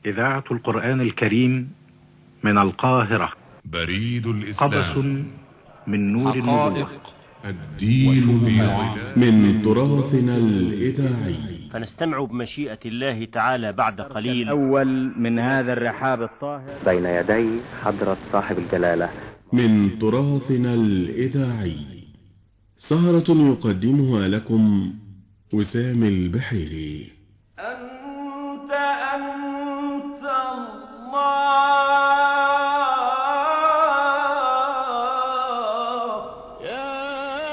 إذاعة القرآن الكريم من القاهرة. بريد الإسلام. قبس من نور النبوة. الدين من تراثنا الإذاعي. فنستمع بمشيئة الله تعالى بعد قليل الأول من هذا الرحاب الطاهر بين يدي حضرة صاحب الجلالة من تراثنا الإذاعي. سهرة يقدمها لكم وسام البحيري. أنت الله يا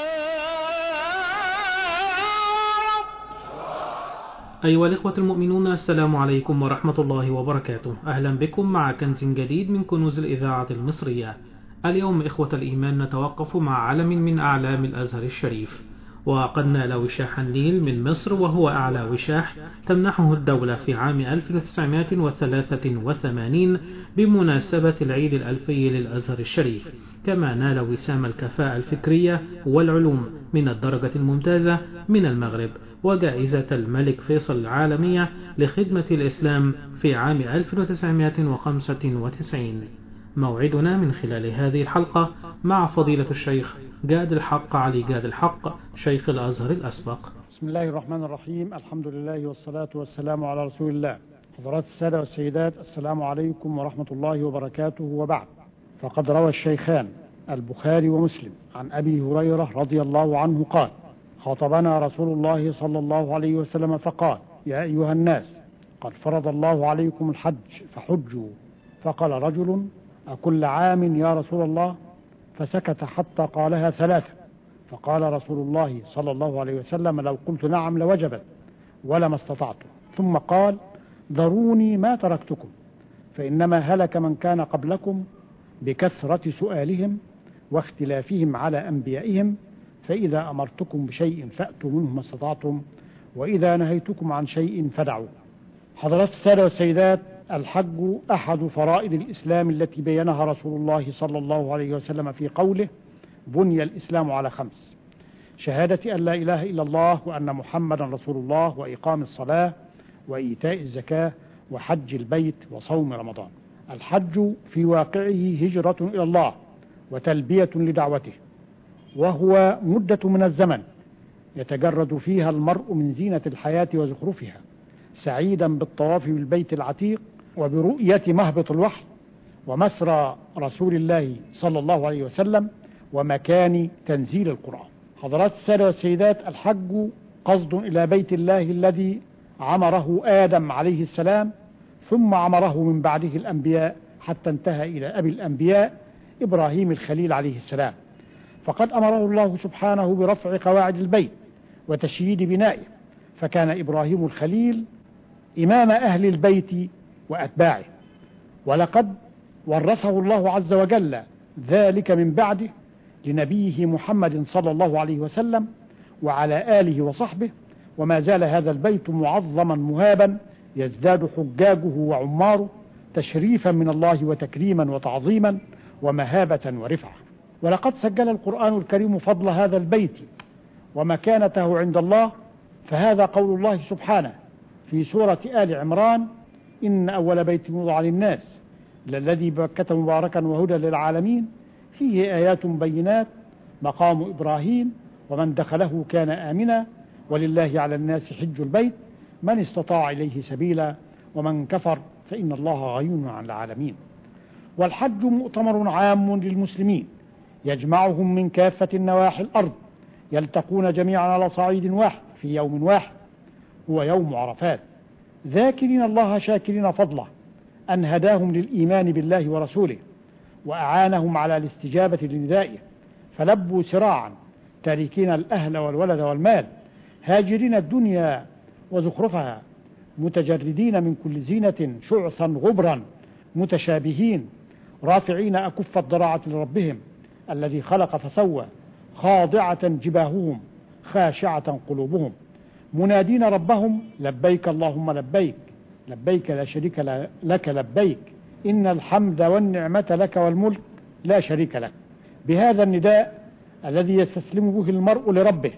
رب. أيها الإخوة المؤمنون، السلام عليكم ورحمة الله وبركاته. أهلا بكم مع كنز جديد من كنوز الإذاعة المصرية. اليوم إخوة الإيمان نتوقف مع علم من أعلام الأزهر الشريف، وقد نال وشاح النيل من مصر، وهو أعلى وشاح تمنحه الدولة في عام 1983 بمناسبة العيد الألفي للأزهر الشريف، كما نال وسام الكفاءة الفكرية والعلوم من الدرجة الممتازة من المغرب، وجائزة الملك فيصل العالمية لخدمة الإسلام في عام 1995. موعدنا من خلال هذه الحلقة مع فضيلة الشيخ جاد الحق علي جاد الحق، شيخ الأزهر الأسبق. بسم الله الرحمن الرحيم. الحمد لله والصلاة والسلام على رسول الله. حضرات السادة والسيدات، السلام عليكم ورحمة الله وبركاته. وبعد، فقد روى الشيخان البخاري ومسلم عن أبي هريرة رضي الله عنه قال: خاطبنا رسول الله صلى الله عليه وسلم فقال: يا أيها الناس، قد فرض الله عليكم الحج فحجوا. فقال رجل: أكل عام يا رسول الله؟ فسكت حتى قالها ثلاثة. فقال رسول الله صلى الله عليه وسلم: لو قلت نعم لوجبت ولما استطعت. ثم قال: ذروني ما تركتكم، فإنما هلك من كان قبلكم بكثرة سؤالهم واختلافهم على أنبيائهم، فإذا أمرتكم بشيء فأتوا منه ما استطعتم، وإذا نهيتكم عن شيء فدعوا. حضرات السادة والسيدات، الحج أحد فرائض الإسلام التي بينها رسول الله صلى الله عليه وسلم في قوله: بني الإسلام على 5: شهادة أن لا إله إلا الله وأن محمدا رسول الله، وإقام الصلاة، وإيتاء الزكاة، وحج البيت، وصوم رمضان. الحج في واقعه هجرة إلى الله وتلبية لدعوته، وهو مدة من الزمن يتجرد فيها المرء من زينة الحياة وزخرفها، سعيدا بالطواف بالبيت العتيق وبرؤية مهبط الوحي ومسرى رسول الله صلى الله عليه وسلم ومكان تنزيل القرآن. حضرات السادة والسيدات، الحج قصد إلى بيت الله الذي عمره آدم عليه السلام، ثم عمره من بعده الأنبياء، حتى انتهى إلى أبي الأنبياء إبراهيم الخليل عليه السلام. فقد أمره الله سبحانه برفع قواعد البيت وتشييد بنائه، فكان إبراهيم الخليل إمام أهل البيت وأتباعه، ولقد ورثه الله عز وجل ذلك من بعده لنبيه محمد صلى الله عليه وسلم وعلى آله وصحبه، وما زال هذا البيت معظما مهابا، يزداد حجاجه وعماره تشريفا من الله وتكريما وتعظيما ومهابة ورفعة. ولقد سجل القرآن الكريم فضل هذا البيت ومكانته عند الله، فهذا قول الله سبحانه في سورة آل عمران: إن أول بيت وضع للناس للذي ببكة مباركا وهدى للعالمين فيه آيات بينات مقام إبراهيم ومن دخله كان آمنا ولله على الناس حج البيت من استطاع إليه سبيلا ومن كفر فإن الله غني عن العالمين. والحج مؤتمر عام للمسلمين يجمعهم من كافة نواحي الأرض، يلتقون جميعا على صعيد واحد في يوم واحد، هو يوم عرفات، ذاكرين الله شاكرين فضله أن هداهم للإيمان بالله ورسوله وأعانهم على الاستجابة لندائه، فلبوا سراعا تاركين الأهل والولد والمال، هاجرين الدنيا وزخرفها، متجردين من كل زينة شعثا غبرا، متشابهين، رافعين أكف الضراعة لربهم الذي خلق فسوى، خاضعة جباههم خاشعة قلوبهم، منادين ربهم: لبيك اللهم لبيك، لبيك لا شريك لك لبيك، إن الحمد والنعمة لك والملك لا شريك لك. بهذا النداء الذي يستسلم به المرء لربه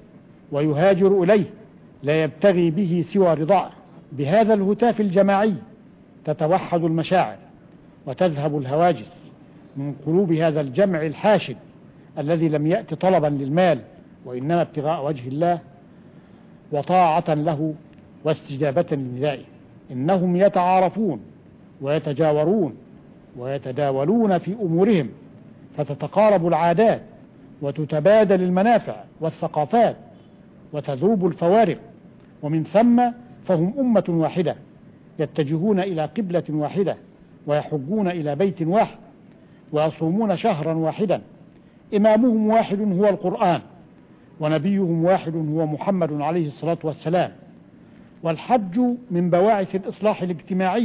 ويهاجر إليه لا يبتغي به سوى رضاه، بهذا الهتاف الجماعي تتوحد المشاعر وتذهب الهواجس من قلوب هذا الجمع الحاشد الذي لم يأت طلبا للمال وإنما ابتغاء وجه الله وطاعة له واستجابة لندائه. إنهم يتعارفون ويتجاورون ويتداولون في أمورهم، فتتقارب العادات وتتبادل المنافع والثقافات وتذوب الفوارق، ومن ثم فهم أمة واحدة يتجهون إلى قبلة واحدة ويحجون إلى بيت واحد ويصومون شهرا واحدا. إمامهم واحد هو القرآن، ونبيهم واحد هو محمد عليه الصلاة والسلام. والحج من بواعث الإصلاح الاجتماعي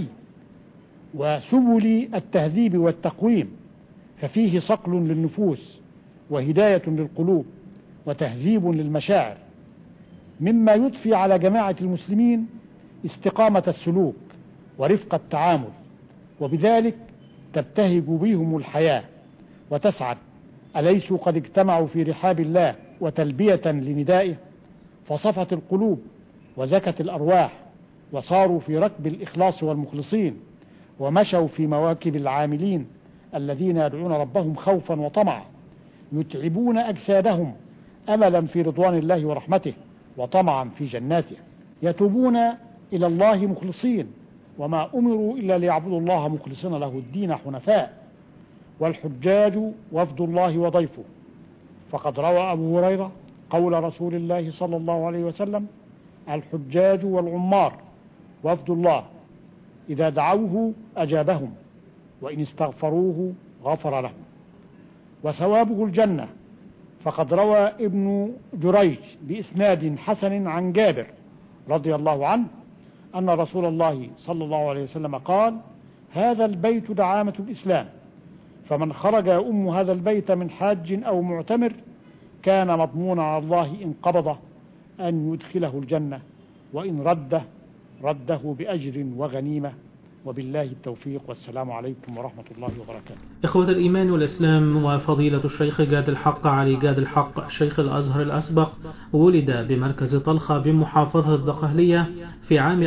وسبل التهذيب والتقويم، ففيه صقل للنفوس وهداية للقلوب وتهذيب للمشاعر، مما يضفي على جماعة المسلمين استقامة السلوك ورفق التعامل، وبذلك تبتهج بهم الحياة وتسعد. أليسوا قد اجتمعوا في رحاب الله وتلبية لندائه، فصفت القلوب وزكت الأرواح، وصاروا في ركب الإخلاص والمخلصين، ومشوا في مواكب العاملين الذين يدعون ربهم خوفا وطمعا، يتعبون أجسادهم أملا في رضوان الله ورحمته وطمعا في جناته، يتوبون إلى الله مخلصين، وما أمروا إلا ليعبدوا الله مخلصين له الدين حنفاء. والحجاج وفد الله وضيفه، فقد روى أبو هريرة قول رسول الله صلى الله عليه وسلم: الحجاج والعمار وفد الله، إذا دعوه أجابهم، وإن استغفروه غفر لهم، وثوابه الجنة. فقد روى ابن جريج بإسناد حسن عن جابر رضي الله عنه أن رسول الله صلى الله عليه وسلم قال: هذا البيت دعامة الإسلام، فمن خرج يؤم هذا البيت من حاج أو معتمر كان مضمونا على الله إن قبضه أن يدخله الجنة، وإن رده بأجر وغنيمة. وبالله التوفيق، والسلام عليكم ورحمة الله وبركاته. إخوة الإيمان والإسلام، وفضيلة الشيخ جاد الحق علي جاد الحق شيخ الأزهر الأسبق ولد بمركز طلخة بمحافظة الدقهلية في عام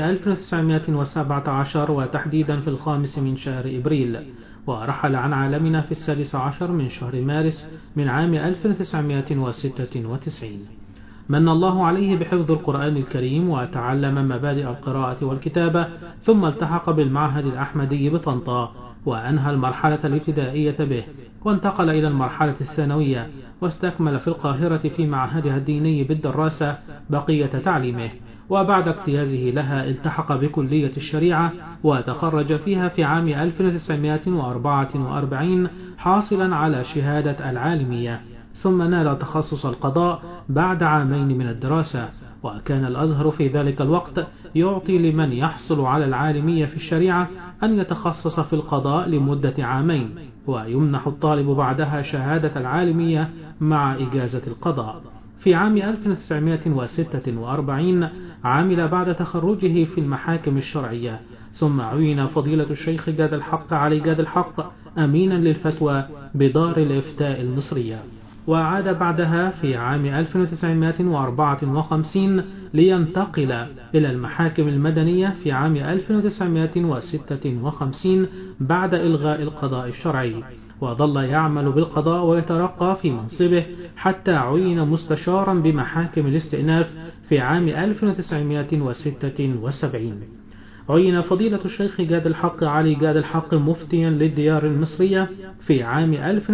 1917، وتحديدا في 5 من شهر إبريل، ورحل عن عالمنا في 16 من شهر مارس من عام 1996. من الله عليه بحفظ القرآن الكريم، وتعلم مبادئ القراءة والكتابة، ثم التحق بالمعهد الأحمدي بطنطا، وأنهى المرحلة الابتدائية به، وانتقل إلى المرحلة الثانوية، واستكمل في القاهرة في معهدها الديني بالدراسة بقية تعليمه، وبعد اجتيازه لها التحق بكلية الشريعة، وتخرج فيها في عام 1944 حاصلا على شهادة العالمية، ثم نال تخصص القضاء بعد 2 عام من الدراسة. وكان الأزهر في ذلك الوقت يعطي لمن يحصل على العالمية في الشريعة أن يتخصص في القضاء لمدة 2 عام، ويمنح الطالب بعدها شهادة العالمية مع إجازة القضاء. في عام 1946 عمل بعد تخرجه في المحاكم الشرعية، ثم عين فضيلة الشيخ جاد الحق علي جاد الحق أمينا للفتوى بدار الإفتاء المصرية، وعاد بعدها في عام 1954 لينتقل إلى المحاكم المدنية في عام 1956 بعد إلغاء القضاء الشرعي، وظل يعمل بالقضاء ويترقى في منصبه حتى عين مستشارا بمحاكم الاستئناف في عام 1976. عين فضيلة الشيخ جاد الحق علي جاد الحق مفتيا للديار المصرية في عام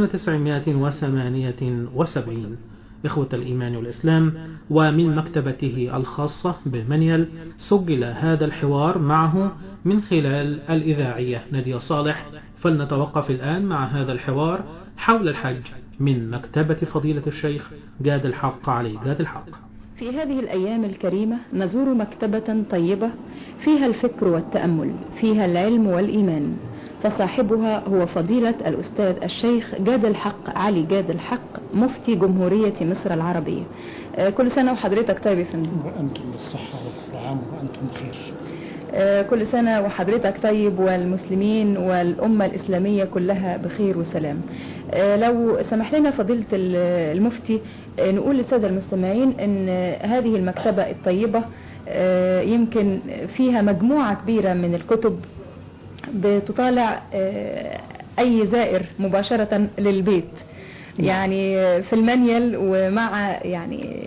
1978. إخوة الإيمان والإسلام، ومن مكتبته الخاصة بالمنيل سجل هذا الحوار معه من خلال الإذاعية نادية صالح، فلنتوقف الآن مع هذا الحوار حول الحج من مكتبة فضيلة الشيخ جاد الحق علي جاد الحق. في هذه الأيام الكريمة نزور مكتبة طيبة فيها الفكر والتأمل، فيها العلم والإيمان، فصاحبها هو فضيلة الأستاذ الشيخ جاد الحق علي جاد الحق مفتي جمهورية مصر العربية. كل سنة وحضرتك طيب يا فندم. وأنتم بالصحة وكل عام وأنتم بخير. كل سنة وحضرتك طيب، والمسلمين والأمة الإسلامية كلها بخير وسلام. لو سمح لنا فضيلة المفتي نقول للسادة المستمعين أن هذه المكتبة الطيبة يمكن فيها مجموعة كبيرة من الكتب بتطالع أي زائر مباشرة للبيت، يعني في المانيال، ومع يعني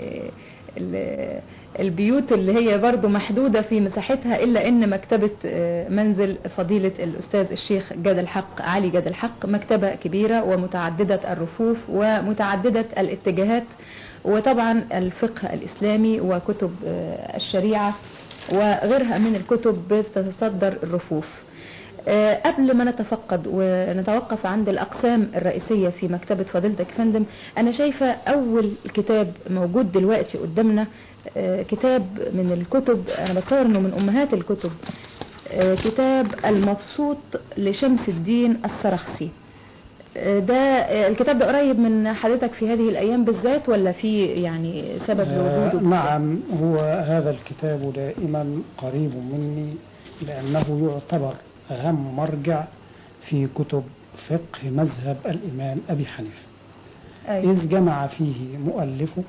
البيوت اللي هي برضو محدودة في مساحتها، إلا أن مكتبة منزل فضيلة الأستاذ الشيخ جاد الحق علي جاد الحق مكتبة كبيرة ومتعددة الرفوف ومتعددة الاتجاهات، وطبعا الفقه الإسلامي وكتب الشريعة وغيرها من الكتب بتتصدر الرفوف. قبل ما نتفقد ونتوقف عند الأقسام الرئيسية في مكتبة فضيلتك فندم، أنا شايفة أول كتاب موجود دلوقتي قدامنا كتاب من الكتب، أنا بتصور أنه من أمهات الكتب، كتاب المبسوط لشمس الدين السرخسي. ده الكتاب ده قريب من حضرتك في هذه الأيام بالذات، ولا في يعني سبب لوجوده؟ نعم، هو هذا الكتاب دائما قريب مني، لأنه يعتبر أهم مرجع في كتب فقه مذهب الإمام أبي حنيفة، إذ جمع فيه مؤلفه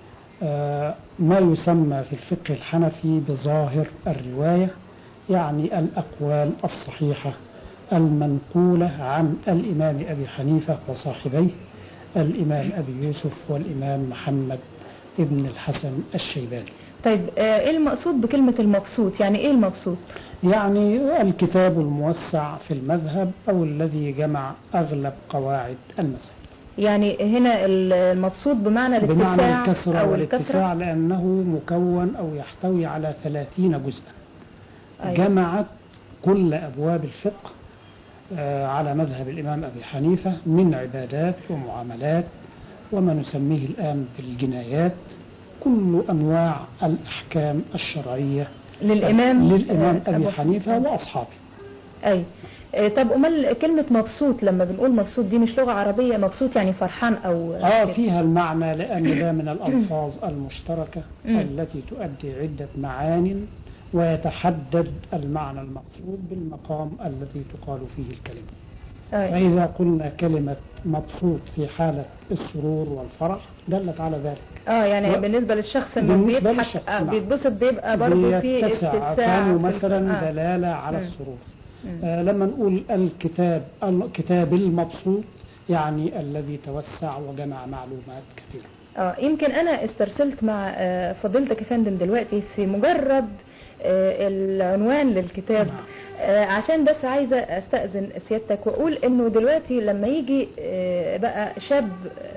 ما يسمى في الفقه الحنفي بظاهر الرواية، يعني الأقوال الصحيحة المنقولة عن الإمام أبي حنيفة وصاحبيه الإمام أبي يوسف والإمام محمد ابن الحسن الشيباني. طيب إيه المقصود بكلمة المبسوط؟ يعني إيه المبسوط؟ يعني الكتاب الموسع في المذهب أو الذي جمع أغلب قواعد المذهب. يعني هنا المبسوط بمعنى الاتساع الكسرة أو الاتساع، لأنه مكون أو يحتوي على 30 جزءا. جمعت كل أبواب الفقه على مذهب الإمام أبي حنيفة من عبادات ومعاملات وما نسميه الآن بالجنايات، كل أنواع الأحكام الشرعية للإمام أبي حنيفة وأصحابه. أي طب أمال كلمة مبسوط لما بنقول مبسوط دي مش لغة عربية؟ مبسوط يعني فرحان أو فيها المعنى، لأن ده من الألفاظ المشتركة التي تؤدي عدة معان، ويتحدد المعنى المقصود بالمقام الذي تقال فيه الكلمة. فإذا قلنا كلمة مبسوط في حالة السرور والفرح دلت على ذلك. يعني بالنسبة للشخص انه بيضحك بيتبسط، بيبقى برضه في اتساع مثلا دلالة على السرور. لما نقول الكتاب المبسوط يعني الذي توسع وجمع معلومات كثيرة. يمكن أنا استرسلت مع فضيلتك يا فندم دلوقتي في مجرد العنوان للكتاب، عشان بس عايزة استأذن سيادتك واقول انه دلوقتي لما يجي بقى شاب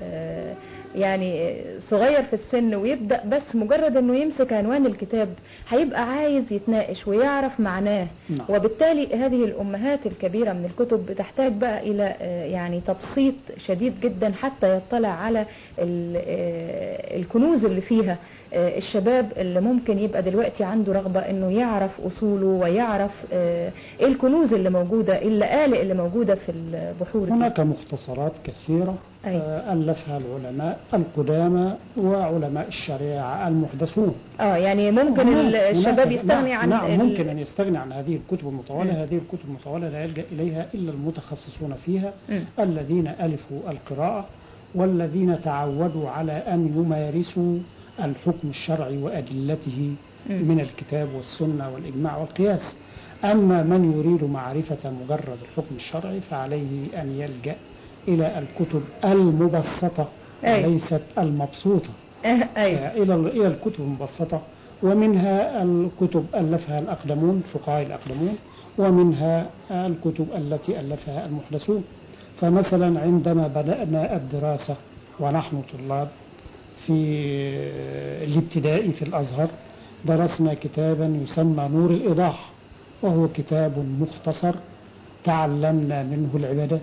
يعني صغير في السن ويبدأ بس مجرد انه يمسك عنوان الكتاب هيبقى عايز يتناقش ويعرف معناه، وبالتالي هذه الامهات الكبيرة من الكتب بتحتاج بقى الى يعني تبسيط شديد جدا حتى يطلع على الكنوز اللي فيها. الشباب اللي ممكن يبقى دلوقتي عنده رغبة انه يعرف اصوله ويعرف ايه الكنوز اللي موجودة، ايه اللآلئ اللي موجودة في البحور دي. هناك مختصرات كثيرة ألفها العلماء القدامى وعلماء الشريعة المحدثون. يعني ممكن الشباب يستغني عن ممكن أن يستغني عن هذه الكتب المطولة. هذه الكتب المطولة لا يلجأ إليها إلا المتخصصون فيها، الذين ألفوا القراءة والذين تعودوا على أن يمارسوا الحكم الشرعي وأدلته من الكتاب والسنة والإجماع والقياس. أما من يريد معرفة مجرد الحكم الشرعي فعليه أن يلجأ إلى الكتب المبسطة وليست المبسوطة. إلى الكتب المبسطة، ومنها الكتب ألفها الأقدمون فقهاء الأقدمون، ومنها الكتب التي ألفها المحدثون. فمثلا عندما بدأنا الدراسة ونحن طلاب في الابتدائي في الأزهر درسنا كتابا يسمى نور الإيضاح، وهو كتاب مختصر تعلمنا منه العبادات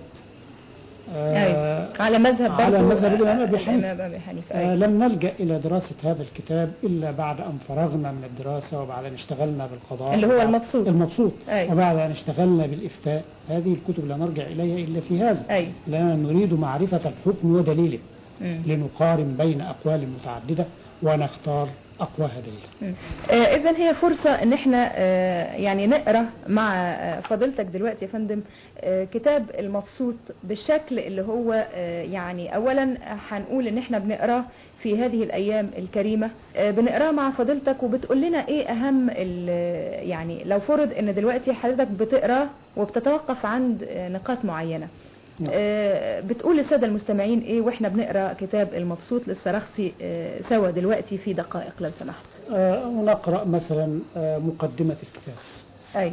على مذهب الإمام أبي حنيفة. لم نلجأ إلى دراسة هذا الكتاب إلا بعد أن فرغنا من الدراسة وبعد أن اشتغلنا بالقضاء اللي هو المبسوط. وبعد أن اشتغلنا بالإفتاء. هذه الكتب لا نرجع إليها إلا في هذا، لأننا نريد معرفة الحكم ودليله لنقارن بين أقوال متعددة ونختار أقوى هدية. إذن هي فرصة إن احنا يعني نقرأ مع فضيلتك دلوقتي يا فندم كتاب المبسوط بالشكل اللي هو يعني أولا هنقول إن احنا بنقرأ في هذه الأيام الكريمة، بنقرأ مع فضيلتك وبتقول لنا إيه أهم يعني لو فرض إن دلوقتي حضرتك بتقرأ وبتتوقف عند نقاط معينة، بتقول للسادة المستمعين ايه واحنا بنقرأ كتاب المبسوط للسرخسي سوا دلوقتي في دقائق لو سمحت. ونقرأ مثلا مقدمة الكتاب. اي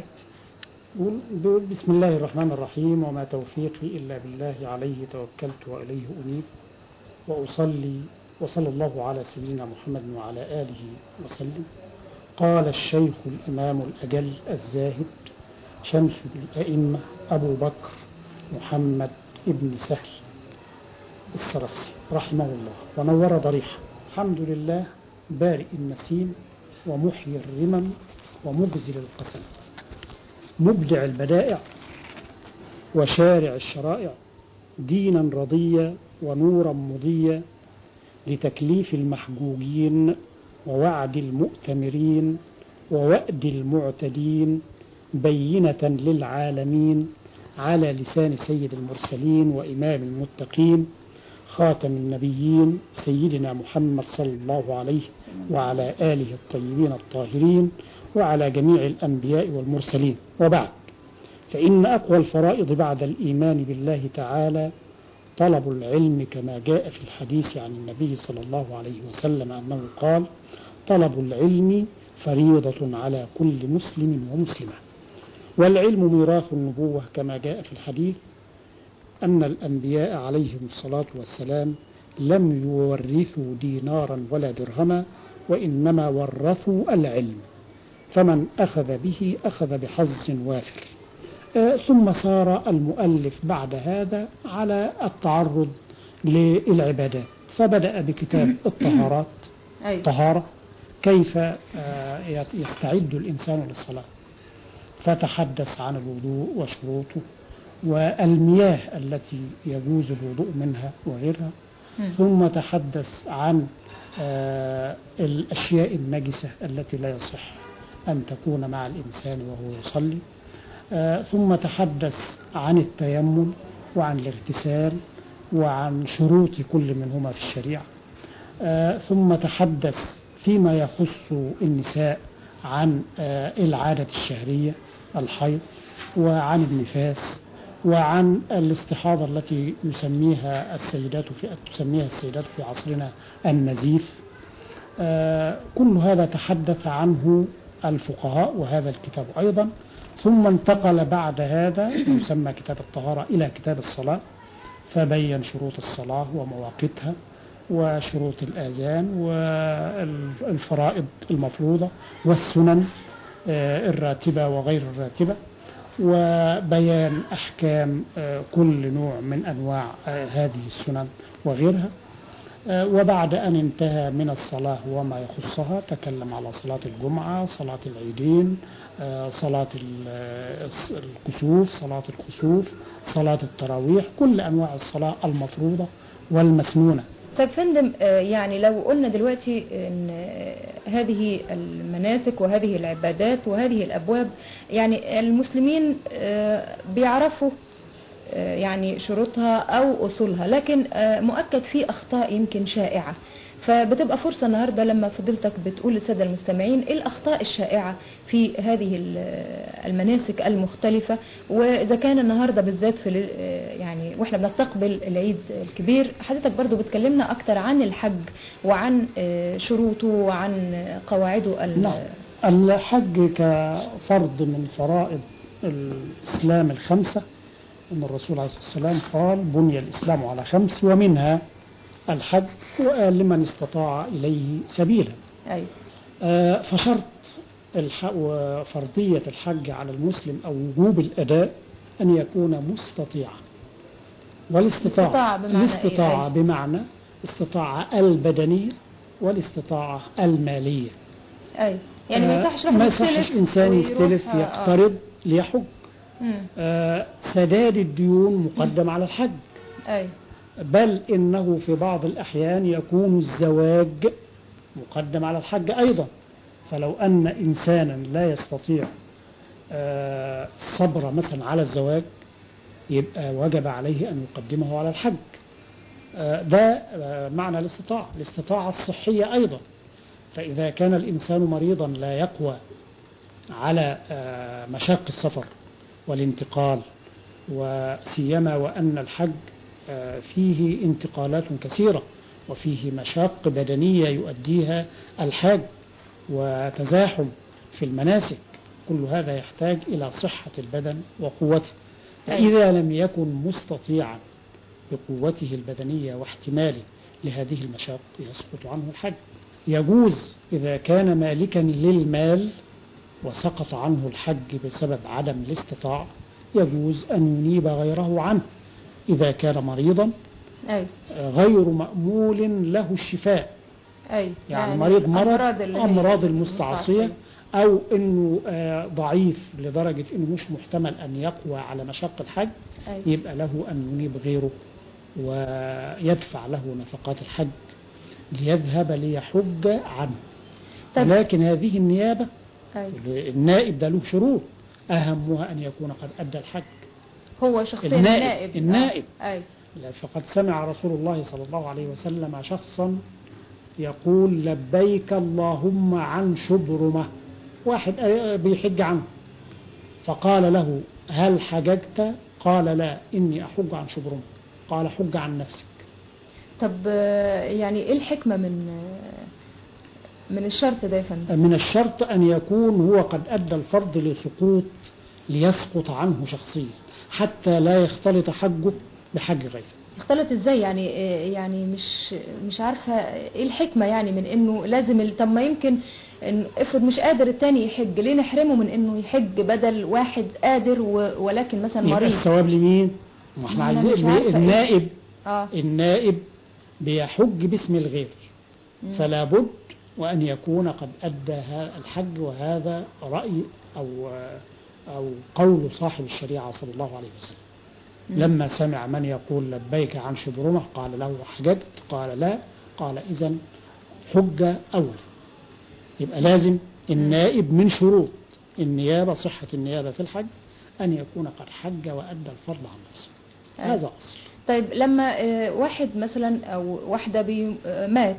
بسم الله الرحمن الرحيم، وما توفيقي إلا بالله، عليه توكلت وإليه أنيب، وأصلي وصلى الله على سيدنا محمد وعلى آله وسلم. قال الشيخ الإمام الأجل الزاهد شمس الأئمة أبو بكر محمد ابن سهل السرخسي رحمه الله ونور ضريحه. الحمد لله بارئ النسيم ومحيي الرمم ومجزل القسم، مبدع البدائع وشارع الشرائع، دينا رضيا ونورا مضيا لتكليف المحجوجين ووعد المؤتمرين ووأد المعتدين، بينة للعالمين على لسان سيد المرسلين وإمام المتقين خاتم النبيين سيدنا محمد صلى الله عليه وعلى آله الطيبين الطاهرين وعلى جميع الأنبياء والمرسلين. وبعد، فإن أقوى الفرائض بعد الإيمان بالله تعالى طلب العلم، كما جاء في الحديث عن النبي صلى الله عليه وسلم أنه قال: طلب العلم فريضة على كل مسلم ومسلمة. والعلم ميراث النبوة، كما جاء في الحديث أن الأنبياء عليهم الصلاة والسلام لم يورثوا دينارا ولا درهما، وإنما ورثوا العلم، فمن أخذ به أخذ بحظ وافر. ثم صار المؤلف بعد هذا على التعرض للعبادات، فبدأ بكتاب الطهارات، طهارة كيف يستعد الإنسان للصلاة، فتحدث عن الوضوء وشروطه والمياه التي يجوز الوضوء منها وغيرها. ثم تحدث عن الأشياء النجسة التي لا يصح أن تكون مع الإنسان وهو يصلي. ثم تحدث عن التيمم وعن الاغتسال وعن شروط كل منهما في الشريعة. ثم تحدث فيما يخص النساء عن العادة الشهرية، الحيض، وعن النفاس، وعن الاستحاضة التي تسميها السيدات في عصرنا النزيف. كل هذا تحدث عنه الفقهاء، وهذا الكتاب أيضا. ثم انتقل بعد هذا يسمى كتاب الطهارة إلى كتاب الصلاة، فبين شروط الصلاة ومواقيتها وشروط الآذان والفرائض المفروضة والسنن الراتبة وغير الراتبة، وبيان أحكام كل نوع من أنواع هذه السنن وغيرها. وبعد أن انتهى من الصلاة وما يخصها تكلم على صلاة الجمعة، صلاة العيدين، صلاة الكسوف، صلاة الخسوف، صلاة التراويح، كل أنواع الصلاة المفروضة والمسنونة. طيب فندم، يعني لو قلنا دلوقتي ان هذه المناسك وهذه العبادات وهذه الابواب، يعني المسلمين بيعرفوا يعني شروطها او اصولها، لكن مؤكد في اخطاء يمكن شائعة، فبتبقى فرصة النهاردة لما فضلتك بتقول للسادة المستمعين ايه الاخطاء الشائعة في هذه المناسك المختلفة. واذا كان النهاردة بالذات في يعني واحنا بنستقبل العيد الكبير، حضرتك برضو بتكلمنا اكتر عن الحج وعن شروطه وعن قواعده. نعم، الحج كفرض من فرائض الاسلام الخمسة، ان الرسول عليه الصلاة والسلام قال: بني الاسلام على 5 ومنها الحج، وقال: لمن استطاع إليه سبيلا. فشرط وفرضية الحج على المسلم أو وجوب الأداء أن يكون مستطيعا. والاستطاعة بمعنى استطاعة البدنية والاستطاعة المالية. يعني ما يصحش إنسان يستلف يقترض ليحج. سداد الديون مقدم على الحج. بل إنه في بعض الأحيان يكون الزواج مقدم على الحج أيضا. فلو أن إنسانا لا يستطيع الصبر مثلا على الزواج يبقى وجب عليه أن يقدمه على الحج. ده معنى الاستطاعة الصحية أيضا. فإذا كان الإنسان مريضا لا يقوى على مشاق السفر والانتقال، وسيما وأن الحج فيه انتقالات كثيرة وفيه مشاق بدنية يؤديها الحاج وتزاحم في المناسك، كل هذا يحتاج إلى صحة البدن وقوته. فإذا لم يكن مستطيعا بقوته البدنية واحتماله لهذه المشاق يسقط عنه الحج. يجوز إذا كان مالكا للمال وسقط عنه الحج بسبب عدم الاستطاعة، يجوز أن ينيب غيره عنه. إذا كان مريضا غير مأمول له الشفاء، يعني مريض أمراض المستعصية، أو أنه ضعيف لدرجة أنه مش محتمل أن يقوى على مشق الحج، يبقى له أن ينيب غيره ويدفع له نفقات الحج ليذهب ليحج عنه. لكن هذه النيابة النائب ده له شروط، أهمها أن يكون قد أدى الحج. هو شخصيا النائب. فقد سمع رسول الله صلى الله عليه وسلم شخصا يقول لبيك اللهم عن شبرمة، واحد بيحج عنه، فقال له هل حججت؟ قال لا، إني أحج عن شبرمة. قال حج عن نفسك. طب يعني إيه الحكمة من الشرط ده يا فندم؟ من الشرط أن يكون هو قد أدى الفرض لسقوط، ليسقط عنه شخصيا، حتى لا يختلط حجه بحج غيره. يختلط ازاي يعني مش عارفة ايه الحكمة يعني من انه لازم طب ما يمكن افرض مش قادر التاني يحج، ليه نحرمه من انه يحج بدل واحد قادر ولكن مثلا مريض؟ الثواب لمين؟ ما احنا عايزين النائب. النائب بيحج باسم الغير، فلا بد وأن يكون قد أدى الحج. وهذا رأي أو قول صاحب الشريعة صلى الله عليه وسلم. لما سمع من يقول لبيك عن شبرمة قال له حججت؟ قال لا. قال إذن حج أول. يبقى لازم النائب من شروط النيابة، صحة النيابة في الحج، أن يكون قد حج وأدى الفرض عن نفسه. هذا أصل. طيب لما واحد مثلا أو واحدة مات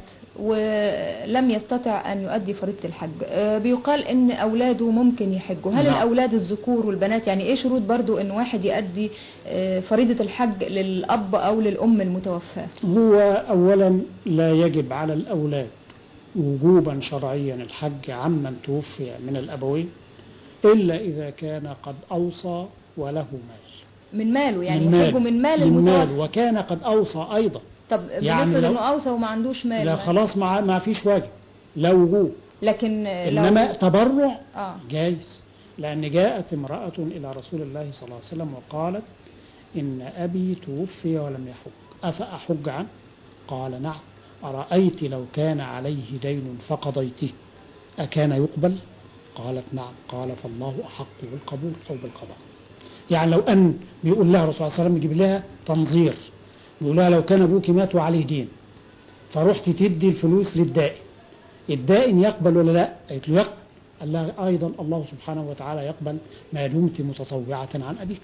ولم يستطع أن يؤدي فريضة الحج، بيقال إن أولاده ممكن يحجوا. هل الأولاد الذكور والبنات يعني إيه شروط برضو إن واحد يؤدي فريضة الحج للأب أو للأم المتوفاة؟ هو أولا لا يجب على الأولاد وجوبا شرعيا الحج عمن توفي من الأبوين إلا إذا كان قد أوصى وله مال. من ماله يعني يحجوا من مال المتوفى، وكان قد أوصى أيضا. طب يعني بنفرض انه اوصى وما عندوش مال، لا خلاص ما فيش واجب، لا وجوب. لكن انما تبرع جايز، لان جاءت امرأة الى رسول الله صلى الله عليه وسلم وقالت ان ابي توفي ولم يحج افاحج عنه؟ قال نعم. ارايت لو كان عليه دين فقضيته اكان يقبل؟ قالت نعم. قال فالله احق بالقبول او بالقضاء. يعني لو ان بيقول لها الرسول صلى الله عليه وسلم يجيب لها تنظير، يقول لها لو كان ابوك مات وعليه دين فرحت تدي الفلوس للدائن، الدائن يقبل ولا لا؟ قالت له يقبل. قال لها ايضا الله سبحانه وتعالى يقبل ما دمت متطوعة عن ابيك.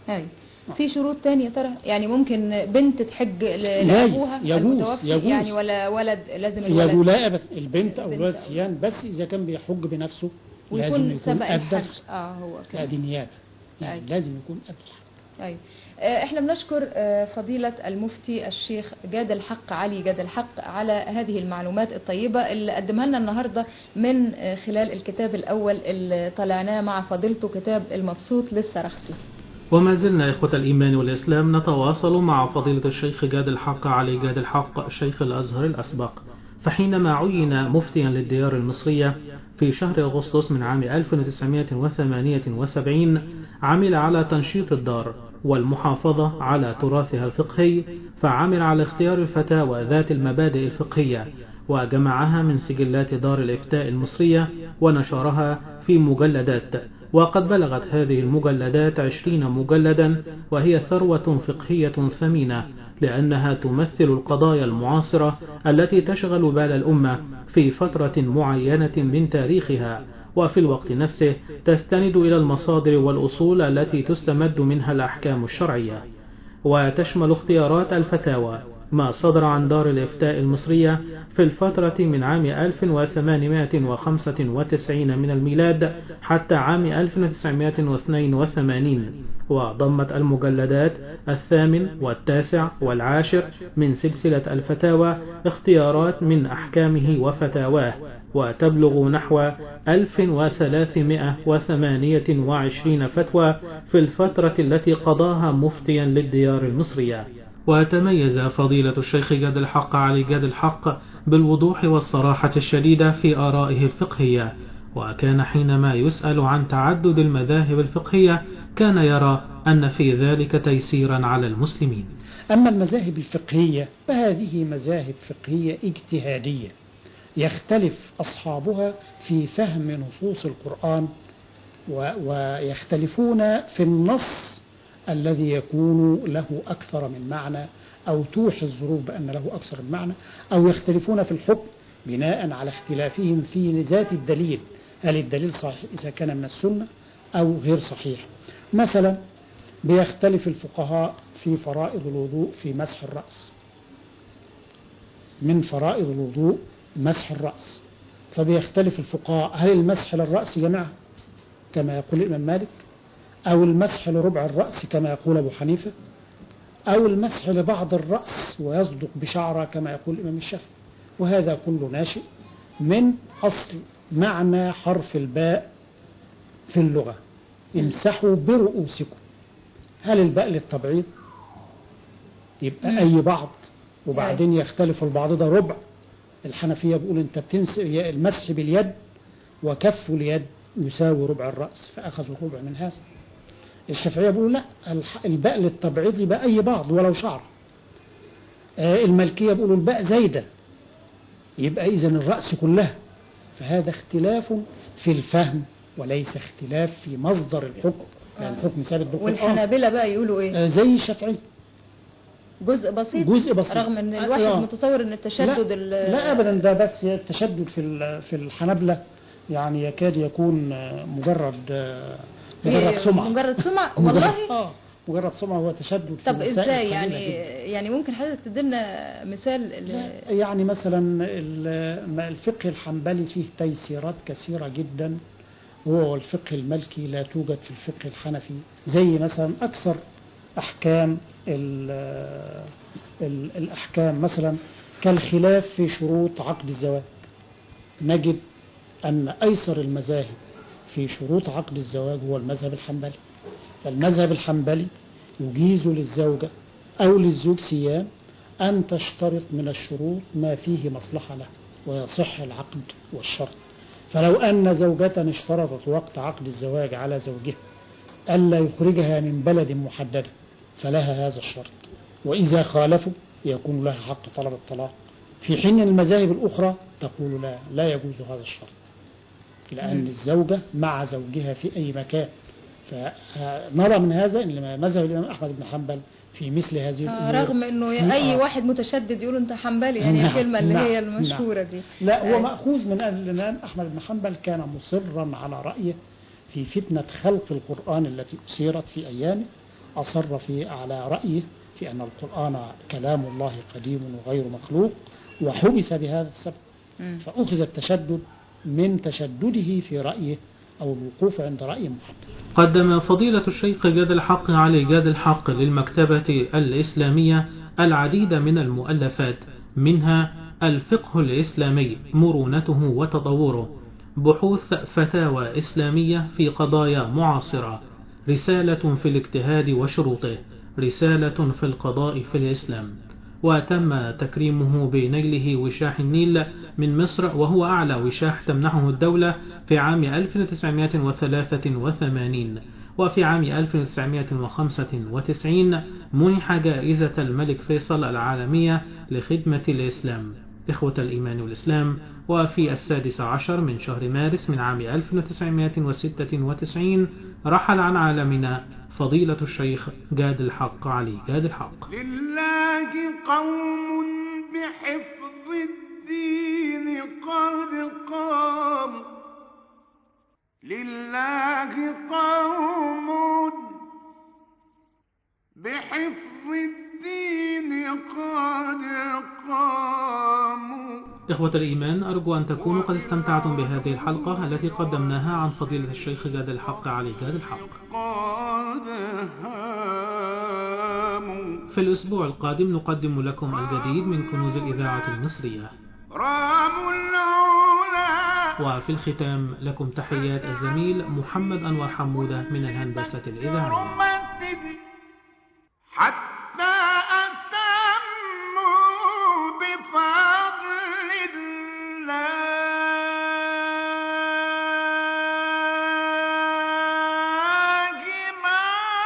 في شروط تانية ترى يعني ممكن بنت تحج لابوها المتوفي يعني ولا ولد؟ لازم الولد يجوز. لا ابدا، البنت او الولد سيان، بس اذا كان بيحج بنفسه لازم يكون ادى. هو كده دي نيابه يعني لازم يكون ادى. أي. احنا بنشكر فضيلة المفتي الشيخ جاد الحق علي جاد الحق على هذه المعلومات الطيبة اللي قدمها لنا النهاردة من خلال الكتاب الأول اللي طلعناه مع فضيلته، كتاب المبسوط للسرخسي. وما زلنا إخوة الإيمان والإسلام نتواصل مع فضيلة الشيخ جاد الحق علي جاد الحق شيخ الأزهر الأسبق. فحينما عين مفتيا للديار المصرية في شهر أغسطس من عام 1978 عمل على تنشيط الدار والمحافظة على تراثها الفقهي، فعمل على اختيار الفتاوى ذات المبادئ الفقهية وجمعها من سجلات دار الإفتاء المصرية ونشرها في مجلدات، وقد بلغت هذه المجلدات 20 مجلدا، وهي ثروة فقهية ثمينة لأنها تمثل القضايا المعاصرة التي تشغل بال الأمة في فترة معينة من تاريخها، وفي الوقت نفسه تستند إلى المصادر والأصول التي تستمد منها الأحكام الشرعية. وتشمل اختيارات الفتاوى ما صدر عن دار الإفتاء المصرية في الفترة من عام 1895 من الميلاد حتى عام 1982، وضمت المجلدات 8 و9 و10 من سلسلة الفتاوى اختيارات من أحكامه وفتاواه، وتبلغ نحو 1328 فتوى في الفترة التي قضاها مفتيا للديار المصرية. وتميز فضيلة الشيخ جاد الحق علي جاد الحق بالوضوح والصراحة الشديدة في آرائه الفقهية، وكان حينما يسأل عن تعدد المذاهب الفقهية كان يرى أن في ذلك تيسيرا على المسلمين. أما المذاهب الفقهية فهذه مذاهب فقهية اجتهادية يختلف أصحابها في فهم نصوص القرآن، ويختلفون في النص الذي يكون له أكثر من معنى أو توحي الظروف بأن له أكثر من معنى، أو يختلفون في الحكم بناء على اختلافهم في ذات الدليل، هل الدليل صحيح إذا كان من السنة أو غير صحيح. مثلا بيختلف الفقهاء في فرائض الوضوء في مسح الرأس، من فرائض الوضوء مسح الرأس، فبيختلف الفقهاء هل المسح للرأس جميعا كما يقول الإمام مالك، أو المسح لربع الرأس كما يقول أبو حنيفة، أو المسح لبعض الرأس ويصدق بشعره كما يقول الإمام الشافعي. وهذا كله ناشئ من أصل معنى حرف الباء في اللغة، امسحوا برؤوسكم. هل الباء للتبعيض يبقى أي بعض، وبعدين يختلف البعض ده ربع. الحنفية بيقول أنت بتنسى المسح باليد وكف اليد يساوي ربع الرأس، فأخذوا ربع من هذا. الشافعية بيقول لا، الباء للتبعيض يبقى أي بعض ولو شعر. المالكية بيقولوا الباء زايدة يبقى إذن الرأس كلها. فهذا اختلاف في الفهم وليس اختلاف في مصدر الحكم، يعني الحكم ثابت بالقرآن. والحنابلة بقى يقولوا إيه؟ زي الشافعية جزء بسيط، رغم ان الواحد متصور ان التشدد لا ابدا، ده بس التشدد في الحنابلة يعني يكاد يكون مجرد سمعة والله. مجرد سمعة، هو تشدد. طب ازاي يعني ممكن حضرتك تدينا مثال؟ يعني مثلا الفقه الحنبلي فيه تيسيرات كثيرة جدا، وهو الفقه المالكي لا توجد في الفقه الحنفي. زي مثلا أكثر أحكام الأحكام مثلا كالخلاف في شروط عقد الزواج، نجد أن أيسر المذاهب في شروط عقد الزواج هو المذهب الحنبلي. فالمذهب الحنبلي يجيز للزوجة أو للزوج سيان أن تشترط من الشروط ما فيه مصلحة له ويصح العقد والشرط. فلو أن زوجة اشترطت وقت عقد الزواج على زوجها ألا يخرجها من بلد محددة فلها هذا الشرط، وإذا خالفوا يكون لها حق طلب الطلاق، في حين المذاهب الأخرى تقول لا يجوز هذا الشرط، لأن الزوجة مع زوجها في أي مكان. فنرى من هذا أن مذهب الإمام أحمد بن حنبل في مثل هذه الأمور، رغم أنه أي واحد متشدد يقول أنت حنبلي، يعني الكلمة اللي هي المشهورة دي. لا، هو مأخوذ من الإمام أحمد بن حنبل، كان مصرا على رأيه في فتنة خلق القرآن التي أثيرت في أيامه، أصر على رأيه في أن القرآن كلام الله قديم وغير مخلوق، وحبس بهذا السبب. فأخذ التشدد من تشدده في رأيه أو الوقوف عند رأي محدد. قدم فضيلة الشيخ جاد الحق علي جاد الحق للمكتبة الإسلامية العديد من المؤلفات، منها الفقه الإسلامي مرونته وتطوره، بحوث فتاوى إسلامية في قضايا معاصرة، رسالة في الاجتهاد وشروطه، رسالة في القضاء في الإسلام. وتم تكريمه بنيله وشاح النيل من مصر، وهو أعلى وشاح تمنحه الدولة في عام 1983، وفي عام 1995 منح جائزة الملك فيصل العالمية لخدمة الإسلام. إخوة الإيمان والإسلام، وفي 16 من شهر مارس من عام 1996 رحل عن عالمنا فضيلة الشيخ جاد الحق علي جاد الحق. لله قوم بحفظ الدين قد قاموا، لله قوم بحفظ الدين قد قاموا. إخوة الإيمان، أرجو أن تكونوا قد استمتعتم بهذه الحلقة التي قدمناها عن فضيلة الشيخ جاد الحق علي جاد الحق. في الأسبوع القادم نقدم لكم الجديد من كنوز الإذاعة المصرية. وفي الختام لكم تحيات الزميل محمد أنور حمودة من الهندسة الإذاعية. حتى أتموا بفضل الله ما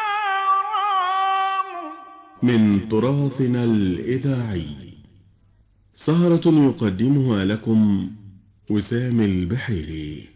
راموا. من تراثنا الإذاعي سهرة يقدمها لكم وسام البحيري.